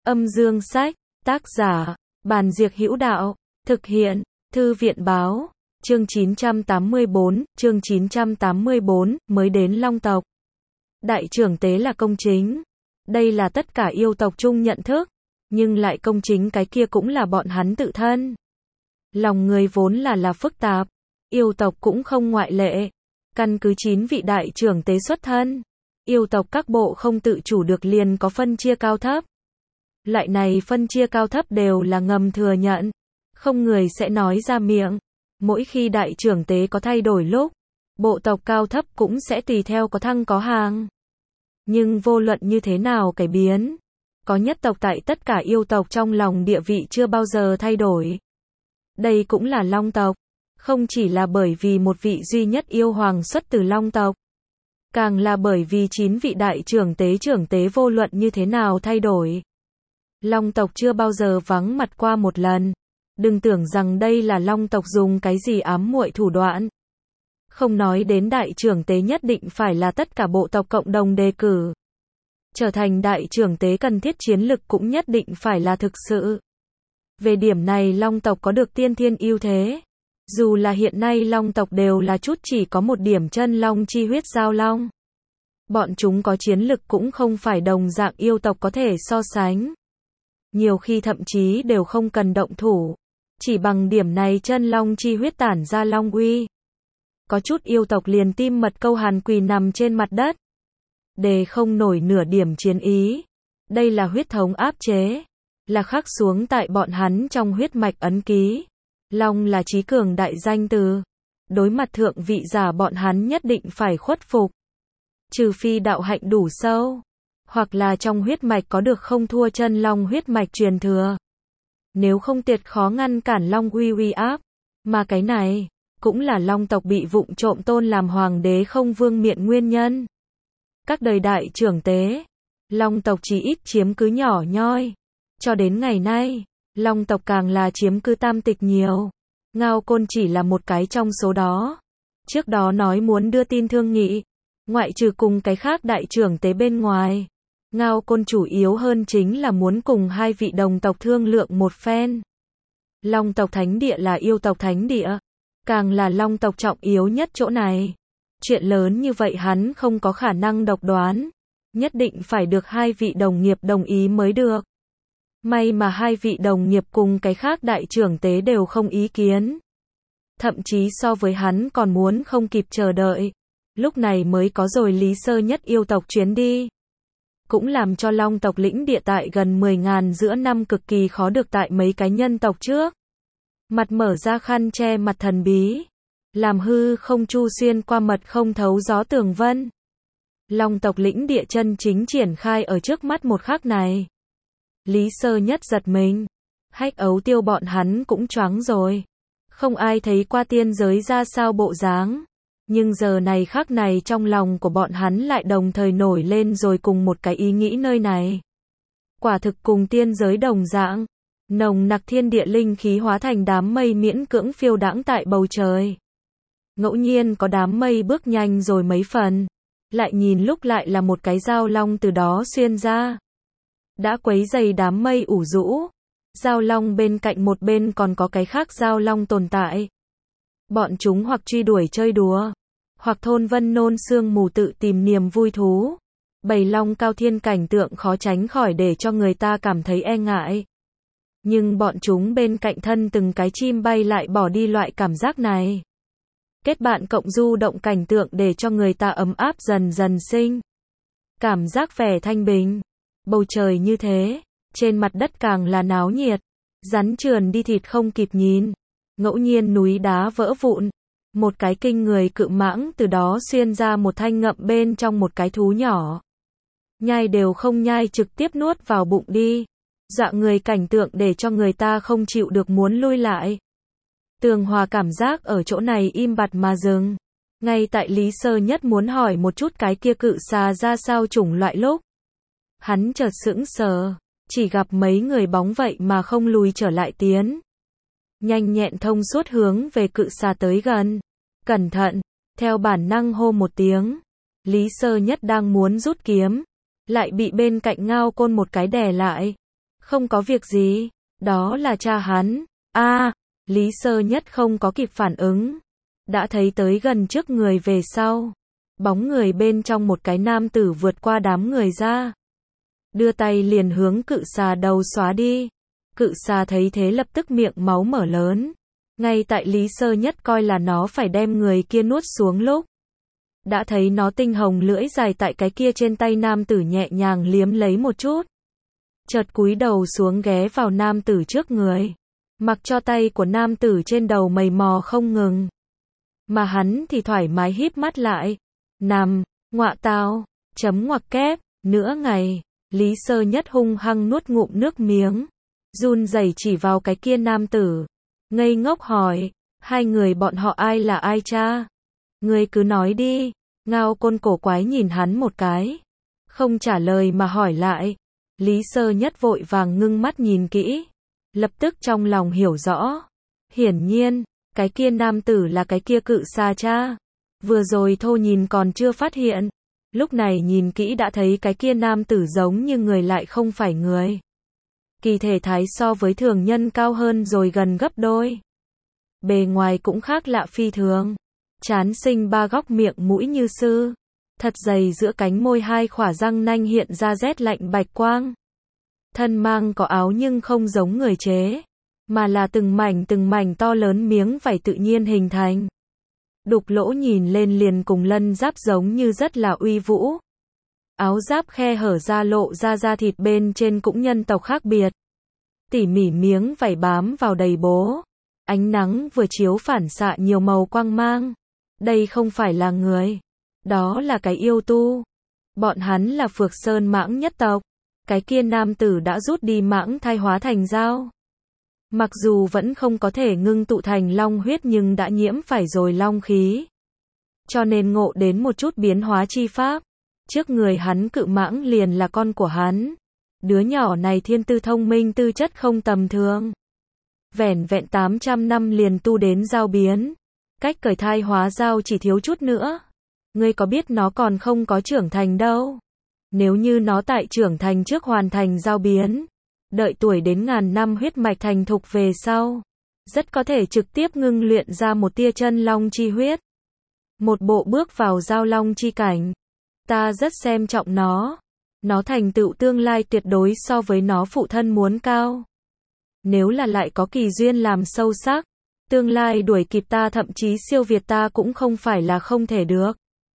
Âm dương sách, tác giả, Bàn Diệc Hữu Đạo, thực hiện, Thư viện báo, chương 984, mới đến Long tộc. Đại trưởng tế là công chính. Đây là tất cả yêu tộc chung nhận thức, nhưng lại công chính cái kia cũng là bọn hắn tự thân. Lòng người vốn là phức tạp, yêu tộc cũng không ngoại lệ. Căn cứ 9 vị đại trưởng tế xuất thân, yêu tộc các bộ không tự chủ được liền có phân chia cao thấp. Loại này phân chia cao thấp đều là ngầm thừa nhận, không người sẽ nói ra miệng. Mỗi khi đại trưởng tế có thay đổi lúc, bộ tộc cao thấp cũng sẽ tùy theo có thăng có hàng. Nhưng vô luận như thế nào cải biến, có nhất tộc tại tất cả yêu tộc trong lòng địa vị chưa bao giờ thay đổi. Đây cũng là Long tộc, không chỉ là bởi vì một vị duy nhất yêu hoàng xuất từ Long tộc, càng là bởi vì 9 vị đại trưởng tế vô luận như thế nào thay đổi, Long tộc chưa bao giờ vắng mặt qua một lần. Đừng tưởng rằng đây là Long tộc dùng cái gì ám muội thủ đoạn. Không nói đến đại trưởng tế nhất định phải là tất cả bộ tộc cộng đồng đề cử. Trở thành đại trưởng tế cần thiết chiến lực cũng nhất định phải là thực sự. Về điểm này Long tộc có được tiên thiên ưu thế. Dù là hiện nay Long tộc đều là chút chỉ có một điểm chân long chi huyết giao long. Bọn chúng có chiến lực cũng không phải đồng dạng yêu tộc có thể so sánh. Nhiều khi thậm chí đều không cần động thủ. Chỉ bằng điểm này chân long chi huyết tản ra long uy. Có chút yêu tộc liền tim mật câu hàn quỳ nằm trên mặt đất. Để không nổi nửa điểm chiến ý. Đây là huyết thống áp chế. Là khắc xuống tại bọn hắn trong huyết mạch ấn ký. Long là trí cường đại danh từ. Đối mặt thượng vị giả bọn hắn nhất định phải khuất phục. Trừ phi đạo hạnh đủ sâu. Hoặc là trong huyết mạch có được không thua chân long huyết mạch truyền thừa. Nếu không tuyệt khó ngăn cản long uy áp. Mà cái này, cũng là Long tộc bị vụng trộm tôn làm hoàng đế không vương miện nguyên nhân. Các đời đại trưởng tế, Long tộc chỉ ít chiếm cứ nhỏ nhoi. Cho đến ngày nay, Long tộc càng là chiếm cứ tam tịch nhiều. Ngao Côn chỉ là một cái trong số đó. Trước đó nói muốn đưa tin thương nghị, ngoại trừ cùng cái khác đại trưởng tế bên ngoài. Ngao Côn chủ yếu hơn chính là muốn cùng hai vị đồng tộc thương lượng một phen. Long tộc thánh địa là yêu tộc thánh địa, càng là Long tộc trọng yếu nhất chỗ này. Chuyện lớn như vậy hắn không có khả năng độc đoán, nhất định phải được hai vị đồng nghiệp đồng ý mới được. May mà hai vị đồng nghiệp cùng cái khác đại trưởng tế đều không ý kiến. Thậm chí so với hắn còn muốn không kịp chờ đợi. Lúc này mới có rồi Lý Sơ Nhất yêu tộc chuyến đi. Cũng làm cho Long tộc lĩnh địa tại gần 10.000 giữa năm cực kỳ khó được tại mấy cái nhân tộc trước. Mặt mở ra khăn che mặt thần bí. Làm hư không chu xuyên qua mật không thấu gió tường vân. Long tộc lĩnh địa chân chính triển khai ở trước mắt một khắc này. Lý Sơ Nhất giật mình. Hách Ấu Tiêu bọn hắn cũng choáng rồi. Không ai thấy qua tiên giới ra sao bộ dáng. Nhưng giờ này khắc này trong lòng của bọn hắn lại đồng thời nổi lên rồi cùng một cái ý nghĩ nơi này. Quả thực cùng tiên giới đồng dạng. Nồng nặc thiên địa linh khí hóa thành đám mây miễn cưỡng phiêu đãng tại bầu trời. Ngẫu nhiên có đám mây bước nhanh rồi mấy phần. Lại nhìn lúc lại là một cái dao long từ đó xuyên ra. Đã quấy dày đám mây ủ rũ. Dao long bên cạnh một bên còn có cái khác dao long tồn tại. Bọn chúng hoặc truy đuổi chơi đùa. Hoặc thôn vân nôn sương mù tự tìm niềm vui thú. Bầy long cao thiên cảnh tượng khó tránh khỏi để cho người ta cảm thấy e ngại. Nhưng bọn chúng bên cạnh thân từng cái chim bay lại bỏ đi loại cảm giác này. Kết bạn cộng du động cảnh tượng để cho người ta ấm áp dần dần sinh. Cảm giác vẻ thanh bình. Bầu trời như thế, trên mặt đất càng là náo nhiệt. Rắn trườn đi thịt không kịp nhìn. Ngẫu nhiên núi đá vỡ vụn. Một cái kinh người cự mãng từ đó xuyên ra một thanh ngậm bên trong một cái thú nhỏ. Nhai đều không nhai trực tiếp nuốt vào bụng đi. Dọa người cảnh tượng để cho người ta không chịu được muốn lui lại. Tường Hòa cảm giác ở chỗ này im bặt mà dừng. Ngay tại Lý Sơ Nhất muốn hỏi một chút cái kia cự xà ra sao chủng loại lúc. Hắn chợt sững sờ, chỉ gặp mấy người bóng vậy mà không lùi trở lại tiến. Nhanh nhẹn thông suốt hướng về cự xà tới gần. Cẩn thận, theo bản năng hô một tiếng. Lý Sơ Nhất đang muốn rút kiếm, lại bị bên cạnh Ngao Côn một cái đè lại. Không có việc gì, đó là cha hắn. Lý Sơ Nhất không có kịp phản ứng. Đã thấy tới gần trước người về sau. Bóng người bên trong một cái nam tử vượt qua đám người ra. Đưa tay liền hướng cự xà đầu xóa đi. Cự xà thấy thế lập tức miệng máu mở lớn. Ngay tại Lý Sơ Nhất coi là nó phải đem người kia nuốt xuống lúc. Đã thấy nó tinh hồng lưỡi dài tại cái kia trên tay nam tử nhẹ nhàng liếm lấy một chút. Chợt cúi đầu xuống ghé vào nam tử trước người. Mặc cho tay của nam tử trên đầu mầy mò không ngừng. Mà hắn thì thoải mái híp mắt lại. Nằm, ngọa tao, chấm ngoặc kép, nửa ngày. Lý Sơ Nhất hung hăng nuốt ngụm nước miếng. Run rẩy chỉ vào cái kia nam tử. Ngây ngốc hỏi, hai người bọn họ ai là ai cha? Ngươi cứ nói đi. Ngao Côn cổ quái nhìn hắn một cái. Không trả lời mà hỏi lại. Lý Sơ Nhất vội vàng ngưng mắt nhìn kỹ. Lập tức trong lòng hiểu rõ. Hiển nhiên, cái kia nam tử là cái kia cự xà cha. Vừa rồi Thô nhìn còn chưa phát hiện. Lúc này nhìn kỹ đã thấy cái kia nam tử giống như người lại không phải người. Kỳ thể thái so với thường nhân cao hơn rồi gần gấp đôi. Bề ngoài cũng khác lạ phi thường. Trán sinh ba góc miệng mũi như sư. Thật dày giữa cánh môi hai khỏa răng nanh hiện ra rét lạnh bạch quang. Thân mang có áo nhưng không giống người chế. Mà là từng mảnh to lớn miếng vảy tự nhiên hình thành. Đục lỗ nhìn lên liền cùng lân giáp giống như rất là uy vũ. Áo giáp khe hở ra lộ ra da thịt bên trên cũng nhân tộc khác biệt. Tỉ mỉ miếng vảy bám vào đầy bố. Ánh nắng vừa chiếu phản xạ nhiều màu quang mang. Đây không phải là người. Đó là cái yêu tu. Bọn hắn là Phược Sơn Mãng nhất tộc. Cái kia nam tử đã rút đi mãng thai hóa thành dao. Mặc dù vẫn không có thể ngưng tụ thành long huyết nhưng đã nhiễm phải rồi long khí. Cho nên ngộ đến một chút biến hóa chi pháp. Trước người hắn cự mãng liền là con của hắn. Đứa nhỏ này thiên tư thông minh tư chất không tầm thường. Vẻn vẹn 800 năm liền tu đến giao biến. Cách cởi thai hóa dao chỉ thiếu chút nữa. Ngươi có biết nó còn không có trưởng thành đâu. Nếu như nó tại trưởng thành trước hoàn thành giao biến. Đợi tuổi đến 1000 năm huyết mạch thành thục về sau. Rất có thể trực tiếp ngưng luyện ra một tia chân long chi huyết. Một bộ bước vào giao long chi cảnh. Ta rất xem trọng nó. Nó thành tựu tương lai tuyệt đối so với nó phụ thân muốn cao. Nếu là lại có kỳ duyên làm sâu sắc. Tương lai đuổi kịp ta thậm chí siêu việt ta cũng không phải là không thể được.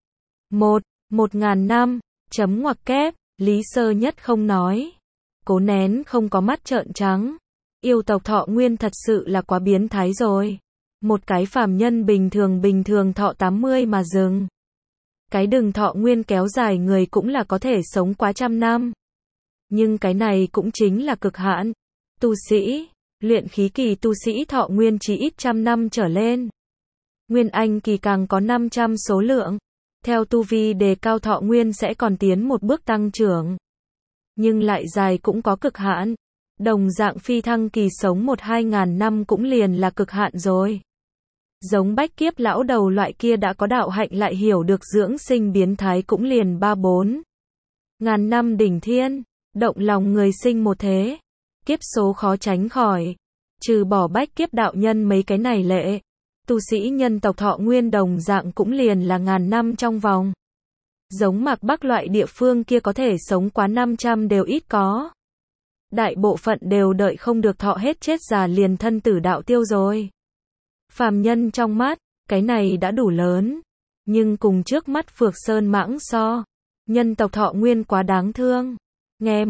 1000 năm, chấm ngoặc kép, Lý Sơ Nhất không nói. Cố nén không có mắt trợn trắng. Yêu tộc thọ nguyên thật sự là quá biến thái rồi. Một cái phàm nhân bình thường thọ 80 mà dừng. Cái đừng thọ nguyên kéo dài người cũng là có thể sống quá trăm năm. Nhưng cái này cũng chính là cực hạn. Tu sĩ, luyện khí kỳ tu sĩ thọ nguyên chỉ ít trăm năm trở lên. Nguyên anh kỳ càng có 500 số lượng. Theo tu vi đề cao thọ nguyên sẽ còn tiến một bước tăng trưởng. Nhưng lại dài cũng có cực hạn. Đồng dạng phi thăng kỳ sống 1-2 ngàn năm cũng liền là cực hạn rồi. Giống Bách Kiếp lão đầu loại kia đã có đạo hạnh lại hiểu được dưỡng sinh biến thái cũng liền 3-4 ngàn năm đỉnh thiên. Động lòng người sinh một thế. Kiếp số khó tránh khỏi. Trừ bỏ Bách Kiếp đạo nhân mấy cái này lệ. Tu sĩ nhân tộc thọ nguyên đồng dạng cũng liền là 1000 năm trong vòng. Giống Mạc Bắc loại địa phương kia có thể sống quá 500 đều ít có. Đại bộ phận đều đợi không được thọ hết chết già liền thân tử đạo tiêu rồi. Phàm nhân trong mắt, cái này đã đủ lớn. Nhưng cùng trước mắt Phược Sơn Mãng so. Nhân tộc thọ nguyên quá đáng thương. Nghe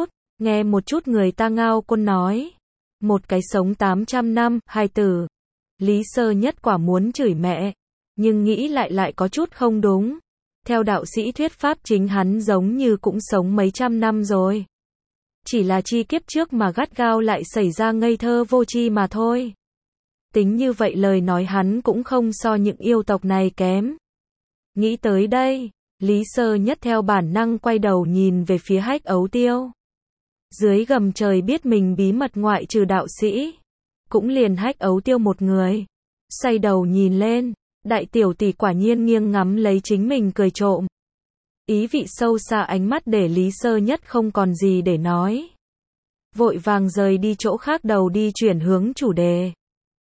một chút người ta Ngao Côn nói. Một cái sống 800 năm, hai tử. Lý Sơ Nhất quả muốn chửi mẹ. Nhưng nghĩ lại có chút không đúng. Theo đạo sĩ thuyết pháp chính hắn giống như cũng sống mấy trăm năm rồi. Chỉ là chi kiếp trước mà gắt gao lại xảy ra ngây thơ vô tri mà thôi. Tính như vậy lời nói hắn cũng không so những yêu tộc này kém. Nghĩ tới đây, Lý Sơ Nhất theo bản năng quay đầu nhìn về phía Hách Ấu Tiêu. Dưới gầm trời biết mình bí mật ngoại trừ đạo sĩ. Cũng liền Hách Ấu Tiêu một người. Xoay đầu nhìn lên, đại tiểu tỷ quả nhiên nghiêng ngắm lấy chính mình cười trộm. Ý vị sâu xa ánh mắt để Lý Sơ Nhất không còn gì để nói. vội vàng rời đi chỗ khác đầu đi chuyển hướng chủ đề.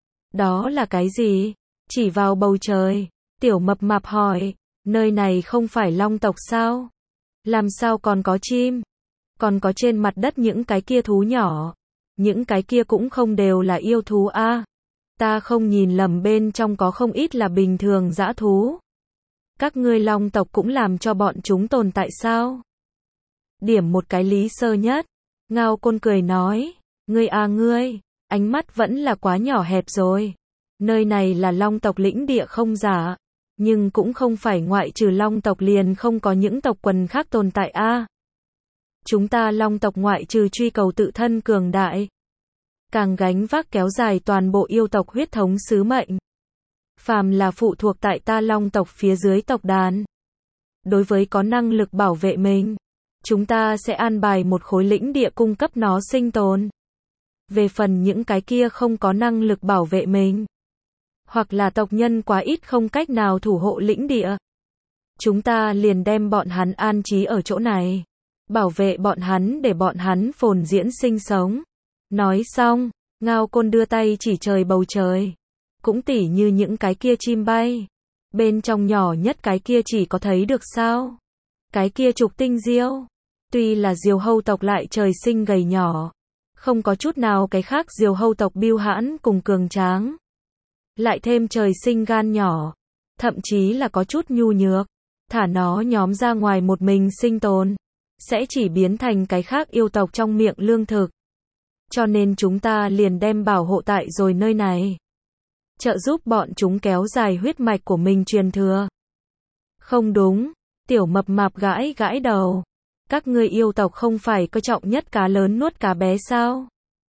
Đó là cái gì? Chỉ vào bầu trời. Tiểu mập mạp hỏi, nơi này không phải long tộc sao? Làm sao còn có chim? Còn có trên mặt đất những cái kia thú nhỏ. Những cái kia cũng không đều là yêu thú a. Ta không nhìn lầm bên trong có không ít là bình thường dã thú. Các ngươi long tộc cũng làm cho bọn chúng tồn tại sao? Điểm một cái Lý Sơ Nhất. Ngao Côn cười nói, ngươi à ngươi, ánh mắt vẫn là quá nhỏ hẹp rồi. Nơi này là long tộc lĩnh địa không giả, nhưng cũng không phải ngoại trừ long tộc liền không có những tộc quần khác tồn tại a. Chúng ta long tộc ngoại trừ truy cầu tự thân cường đại, càng gánh vác kéo dài toàn bộ yêu tộc huyết thống sứ mệnh. Phàm là phụ thuộc tại ta long tộc phía dưới tộc đàn. Đối với có năng lực bảo vệ mình, chúng ta sẽ an bài một khối lĩnh địa cung cấp nó sinh tồn. Về phần những cái kia không có năng lực bảo vệ mình, hoặc là tộc nhân quá ít không cách nào thủ hộ lĩnh địa, chúng ta liền đem bọn hắn an trí ở chỗ này, bảo vệ bọn hắn để bọn hắn phồn diễn sinh sống. Nói xong, Ngao Côn đưa tay chỉ trời bầu trời. Cũng tỉ như những cái kia chim bay. Bên trong nhỏ nhất cái kia chỉ có thấy được sao? Cái kia trục tinh diêu. Tuy là diều hâu tộc lại trời sinh gầy nhỏ. Không có chút nào cái khác diều hâu tộc bưu hãn cùng cường tráng. Lại thêm trời sinh gan nhỏ. Thậm chí là có chút nhu nhược. Thả nó nhóm ra ngoài một mình sinh tồn. Sẽ chỉ biến thành cái khác yêu tộc trong miệng lương thực. Cho nên chúng ta liền đem bảo hộ tại rồi nơi này. Trợ giúp bọn chúng kéo dài huyết mạch của mình truyền thừa. Không đúng, tiểu mập mạp gãi gãi đầu. Các ngươi yêu tộc không phải coi trọng nhất cá lớn nuốt cá bé sao?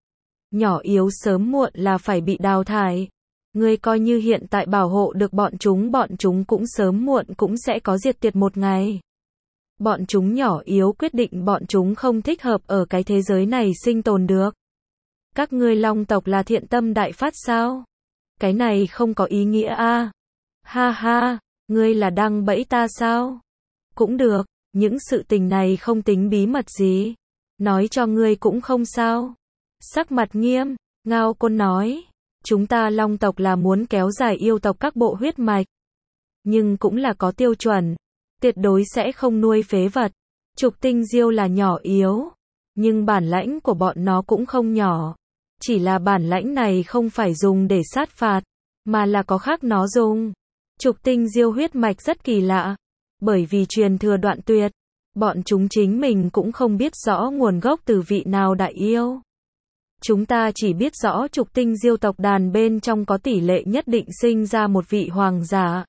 Nhỏ yếu sớm muộn là phải bị đào thải. Ngươi coi như hiện tại bảo hộ được bọn chúng cũng sớm muộn cũng sẽ có diệt tuyệt một ngày. Bọn chúng nhỏ yếu quyết định bọn chúng không thích hợp ở cái thế giới này sinh tồn được. Các ngươi long tộc là thiện tâm đại phát sao? Cái này không có ý nghĩa a. Ha ha, ngươi là đang bẫy ta sao? Cũng được, những sự tình này không tính bí mật gì. Nói cho ngươi cũng không sao. Sắc mặt nghiêm, Ngao Côn nói, chúng ta long tộc là muốn kéo dài yêu tộc các bộ huyết mạch. Nhưng cũng là có tiêu chuẩn, tuyệt đối sẽ không nuôi phế vật. Trục tinh diêu là nhỏ yếu, nhưng bản lãnh của bọn nó cũng không nhỏ. Chỉ là bản lãnh này không phải dùng để sát phạt, mà là có khác nó dùng. Trục tinh diêu huyết mạch rất kỳ lạ, bởi vì truyền thừa đoạn tuyệt, bọn chúng chính mình cũng không biết rõ nguồn gốc từ vị nào đại yêu. Chúng ta chỉ biết rõ trục tinh diêu tộc đàn bên trong có tỷ lệ nhất định sinh ra một vị hoàng giả.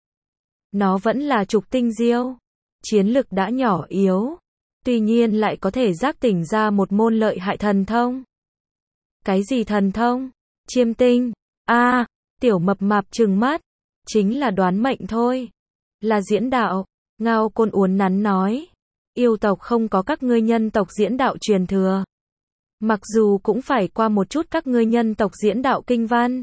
Nó vẫn là trục tinh diêu, chiến lực đã nhỏ yếu, tuy nhiên lại có thể giác tỉnh ra một môn lợi hại thần thông. Cái gì thần thông? Chiêm tinh. A, tiểu mập mạp trừng mắt. Chính là đoán mệnh thôi. Là diễn đạo. Ngao Côn uốn nắn nói. Yêu tộc không có các ngươi nhân tộc diễn đạo truyền thừa. Mặc dù cũng phải qua một chút các ngươi nhân tộc diễn đạo kinh văn.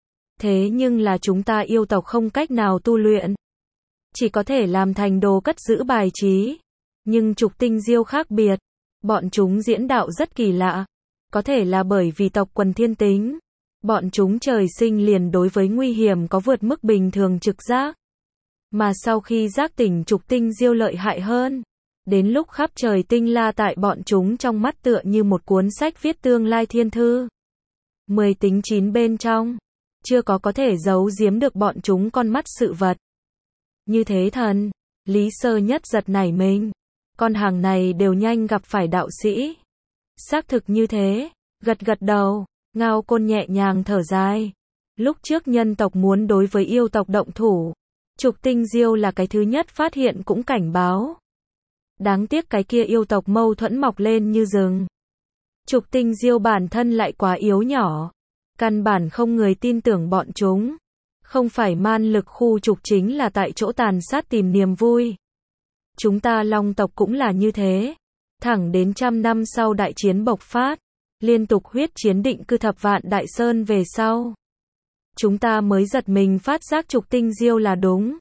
Thế nhưng là chúng ta yêu tộc không cách nào tu luyện. Chỉ có thể làm thành đồ cất giữ bài trí. Nhưng trục tinh diêu khác biệt. Bọn chúng diễn đạo rất kỳ lạ. Có thể là bởi vì tộc quần thiên tính. Bọn chúng trời sinh liền đối với nguy hiểm có vượt mức bình thường trực giác. Mà sau khi giác tỉnh trục tinh diêu lợi hại hơn. Đến lúc khắp trời tinh la tại bọn chúng trong mắt tựa như một cuốn sách viết tương lai thiên thư. 10 tính 9 bên trong. Chưa có thể giấu giếm được bọn chúng con mắt sự vật. Như thế thần. Lý Sơ Nhất giật nảy mình. Con hàng này đều nhanh gặp phải đạo sĩ. Xác thực như thế, gật gật đầu, Ngao Côn nhẹ nhàng thở dài. Lúc trước nhân tộc muốn đối với yêu tộc động thủ, trục tinh diêu là cái thứ nhất phát hiện cũng cảnh báo. Đáng tiếc cái kia yêu tộc mâu thuẫn mọc lên như rừng. Trục tinh diêu bản thân lại quá yếu nhỏ, căn bản không người tin tưởng bọn chúng. Không phải man lực khu trục chính là tại chỗ tàn sát tìm niềm vui. Chúng ta long tộc cũng là như thế. Thẳng đến 100 năm sau đại chiến bộc phát, liên tục huyết chiến định cư thập vạn đại sơn về sau. Chúng ta mới giật mình phát giác trục tinh diêu là đúng.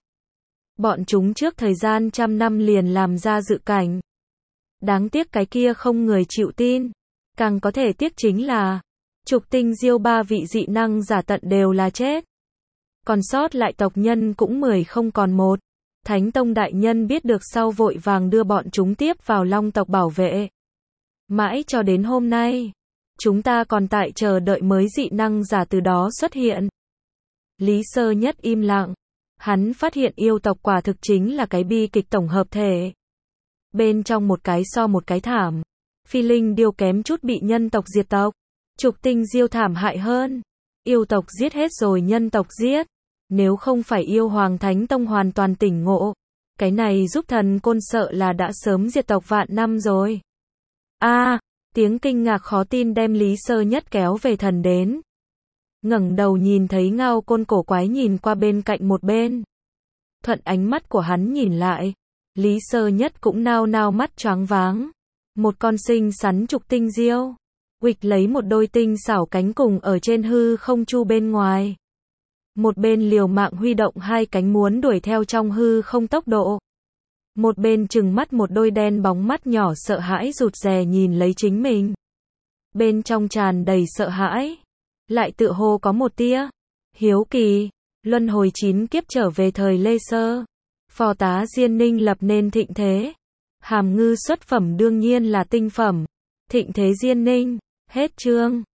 Bọn chúng trước thời gian 100 năm liền làm ra dự cảnh. Đáng tiếc cái kia không người chịu tin. Càng có thể tiếc chính là, Trục Tinh Diêu ba vị dị năng giả tận đều là chết. Còn sót lại tộc nhân cũng 10 không còn một. Thánh Tông đại nhân biết được sau vội vàng đưa bọn chúng tiếp vào Long tộc bảo vệ. Mãi cho đến hôm nay, chúng ta còn tại chờ đợi mới dị năng giả từ đó xuất hiện. Lý Sơ Nhất im lặng. Hắn phát hiện yêu tộc quả thực chính là cái bi kịch tổng hợp thể. Bên trong một cái so một cái thảm. Phi linh điêu kém chút bị nhân tộc diệt tộc. Trục Tinh Diêu thảm hại hơn. Yêu tộc giết hết rồi nhân tộc giết. Nếu không phải yêu hoàng Thánh Tông hoàn toàn tỉnh ngộ, cái này giúp thần côn sợ là đã sớm diệt tộc vạn năm rồi. Tiếng kinh ngạc khó tin đem Lý Sơ Nhất kéo về thần đến. Ngẩng đầu nhìn thấy Ngao Côn cổ quái nhìn qua bên cạnh một bên. Thuận ánh mắt của hắn nhìn lại, Lý Sơ Nhất cũng nao nao mắt choáng váng. Một con xinh xắn Trục Tinh Diêu, uịch lấy một đôi tinh xảo cánh cùng ở trên hư không chu bên ngoài. Một bên liều mạng huy động hai cánh muốn đuổi theo trong hư không tốc độ. Một bên trừng mắt một đôi đen bóng mắt nhỏ sợ hãi rụt rè nhìn lấy chính mình. Bên trong tràn đầy sợ hãi, lại tựa hồ có một tia hiếu kỳ. Luân hồi 9 kiếp trở về thời Lê Sơ, phò tá Diên Ninh lập nên thịnh thế. Hàm Ngư xuất phẩm đương nhiên là tinh phẩm. Thịnh thế Diên Ninh, hết chương.